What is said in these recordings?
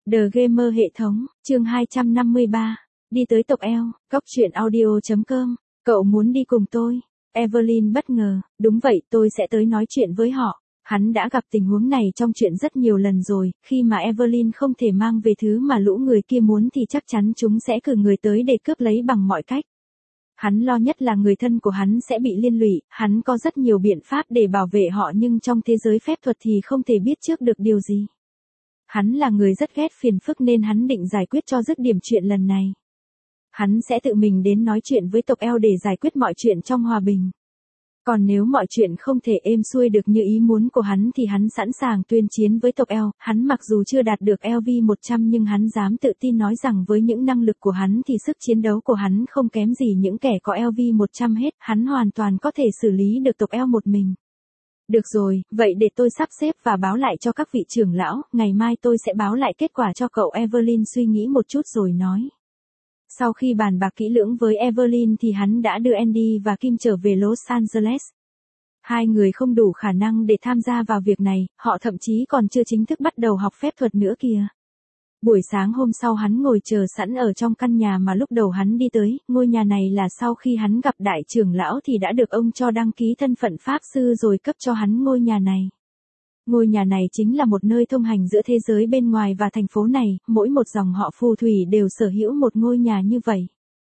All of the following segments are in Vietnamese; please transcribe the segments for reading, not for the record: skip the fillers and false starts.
The Gamer hệ thống, chương 253. Đi tới tộc eo, goctruyện.audio.com. Cậu muốn đi cùng tôi? Evelyn bất ngờ, đúng vậy, tôi sẽ tới nói chuyện với họ. Hắn đã gặp tình huống này trong chuyện rất nhiều lần rồi, khi mà Evelyn không thể mang về thứ mà lũ người kia muốn thì chắc chắn chúng sẽ cử người tới để cướp lấy bằng mọi cách. Hắn lo nhất là người thân của hắn sẽ bị liên lụy, hắn có rất nhiều biện pháp để bảo vệ họ nhưng trong thế giới phép thuật thì không thể biết trước được điều gì. Hắn là người rất ghét phiền phức nên hắn định giải quyết cho dứt điểm chuyện lần này. Hắn sẽ tự mình đến nói chuyện với tộc eo để giải quyết mọi chuyện trong hòa bình. Còn nếu mọi chuyện không thể êm xuôi được như ý muốn của hắn thì hắn sẵn sàng tuyên chiến với tộc eo. Hắn mặc dù chưa đạt được LV100 nhưng hắn dám tự tin nói rằng với những năng lực của hắn thì sức chiến đấu của hắn không kém gì những kẻ có LV100 hết. Hắn hoàn toàn có thể xử lý được tộc eo một mình. Được rồi, vậy để tôi sắp xếp và báo lại cho các vị trưởng lão, ngày mai tôi sẽ báo lại kết quả cho cậu. Evelyn suy nghĩ một chút rồi nói. Sau khi bàn bạc kỹ lưỡng với Evelyn thì hắn đã đưa Andy và Kim trở về Los Angeles. Hai người không đủ khả năng để tham gia vào việc này, họ thậm chí còn chưa chính thức bắt đầu học phép thuật nữa kìa. Buổi sáng hôm sau hắn ngồi chờ sẵn ở trong căn nhà mà lúc đầu hắn đi tới, ngôi nhà này là sau khi hắn gặp đại trưởng lão thì đã được ông cho đăng ký thân phận pháp sư rồi cấp cho hắn ngôi nhà này. Ngôi nhà này chính là một nơi thông hành giữa thế giới bên ngoài và thành phố này, mỗi một dòng họ phù thủy đều sở hữu một ngôi nhà như vậy.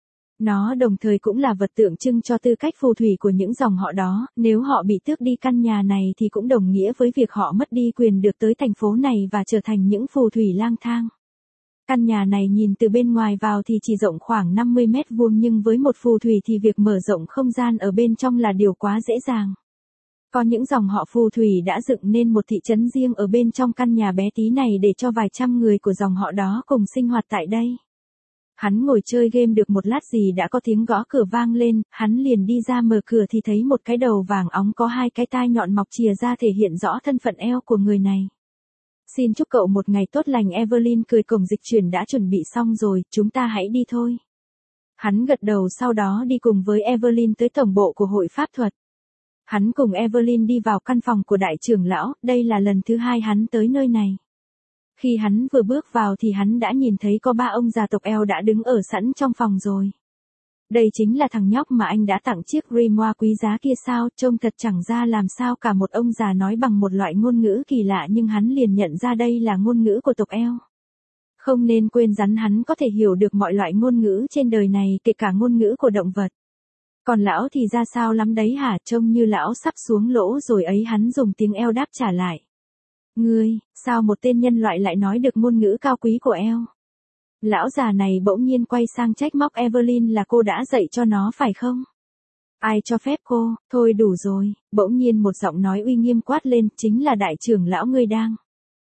Nó đồng thời cũng là vật tượng trưng cho tư cách phù thủy của những dòng họ đó, nếu họ bị tước đi căn nhà này thì cũng đồng nghĩa với việc họ mất đi quyền được tới thành phố này và trở thành những phù thủy lang thang. Căn nhà này nhìn từ bên ngoài vào thì chỉ rộng khoảng 50 mét vuông nhưng với một phù thủy thì việc mở rộng không gian ở bên trong là điều quá dễ dàng. Có những dòng họ phù thủy đã dựng nên một thị trấn riêng ở bên trong căn nhà bé tí này để cho vài trăm người của dòng họ đó cùng sinh hoạt tại đây. Hắn ngồi chơi game được một lát gì đã có tiếng gõ cửa vang lên, hắn liền đi ra mở cửa thì thấy một cái đầu vàng óng có hai cái tai nhọn mọc chìa ra thể hiện rõ thân phận eo của người này. Xin chúc cậu một ngày tốt lành. Evelyn cười, cổng dịch chuyển đã chuẩn bị xong rồi, chúng ta hãy đi thôi. Hắn gật đầu sau đó đi cùng với Evelyn tới tổng bộ của hội pháp thuật. Hắn cùng Evelyn đi vào căn phòng của đại trưởng lão, đây là lần thứ hai hắn tới nơi này. Khi hắn vừa bước vào thì hắn đã nhìn thấy có ba ông già tộc eo đã đứng ở sẵn trong phòng rồi. Đây chính là thằng nhóc mà anh đã tặng chiếc grimoire quý giá kia sao, trông thật chẳng ra làm sao cả. Một ông già nói bằng một loại ngôn ngữ kỳ lạ nhưng hắn liền nhận ra đây là ngôn ngữ của tộc eo. Không nên quên rằng hắn có thể hiểu được mọi loại ngôn ngữ trên đời này, kể cả ngôn ngữ của động vật. Còn lão thì ra sao lắm đấy hả, trông như lão sắp xuống lỗ rồi ấy. Hắn dùng tiếng eo đáp trả lại. Ngươi, sao một tên nhân loại lại nói được ngôn ngữ cao quý của eo? Lão già này bỗng nhiên quay sang trách móc Evelyn là cô đã dạy cho nó phải không? Ai cho phép cô, thôi đủ rồi. Bỗng nhiên một giọng nói uy nghiêm quát lên, chính là đại trưởng lão ngươi đang.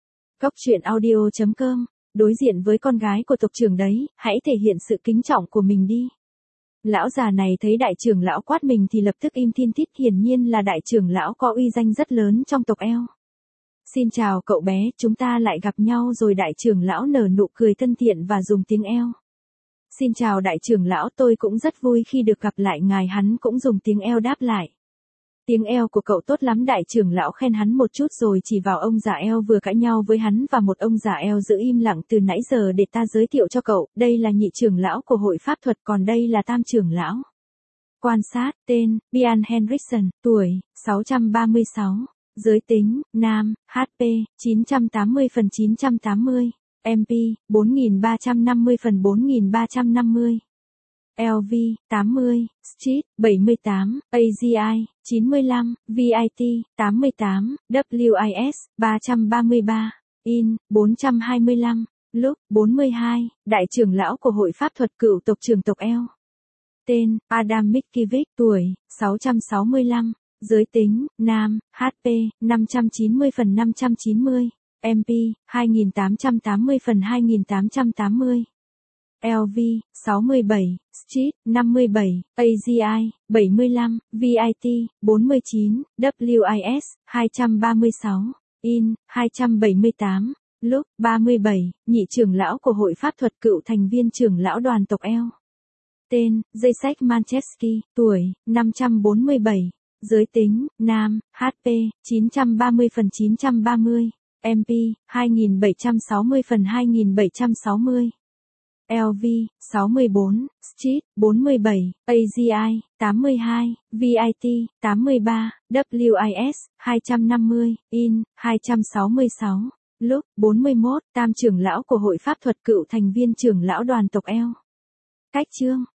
Goctruyện.audio.com. Đối diện với con gái của tộc trưởng đấy, hãy thể hiện sự kính trọng của mình đi. Lão già này thấy đại trưởng lão quát mình thì lập tức im thin thít, hiển nhiên là đại trưởng lão có uy danh rất lớn trong tộc eo. Xin chào cậu bé, chúng ta lại gặp nhau rồi. Đại trưởng lão nở nụ cười thân thiện và dùng tiếng eo. Xin chào đại trưởng lão, tôi cũng rất vui khi được gặp lại ngài. Hắn cũng dùng tiếng eo đáp lại. Tiếng eo của cậu tốt lắm. Đại trưởng lão khen hắn một chút rồi chỉ vào ông già eo vừa cãi nhau với hắn và một ông già eo giữ im lặng từ nãy giờ. Để ta giới thiệu cho cậu, đây là nhị trưởng lão của hội pháp thuật, còn đây là tam trưởng lão. Quan sát, tên, Bian Henriksen, tuổi, 636. Giới tính, nam, HP, 980/980, MP, 4350/4350. LV, 80, Street, 78, AGI, 95, VIT, 88, WIS, 333, IN, 425, Lúc, 42, đại trưởng lão của hội pháp thuật, cựu tộc trưởng tộc eo. Tên, Adam Mickiewicz, tuổi, 665. Giới tính, nam, HP, 590/590, MP, 2880/2880. LV, 67, Street, 57, AGI, 75, VIT, 49, WIS, 236, IN, 278, Lúc, 37, nhị trưởng lão của hội pháp thuật, cựu thành viên trưởng lão đoàn tộc eo. Tên, Jacek Manchevski, tuổi, 547. Giới tính, nam, HP, 930/930, MP, 2760 phần 2760. LV, 64, Street, 47, AGI, 82, VIT, 83, WIS, 250, IN, 266. Lúc, 41, Tam trưởng lão của Hội Pháp thuật, cựu thành viên trưởng lão đoàn tộc Eo. Cách chương.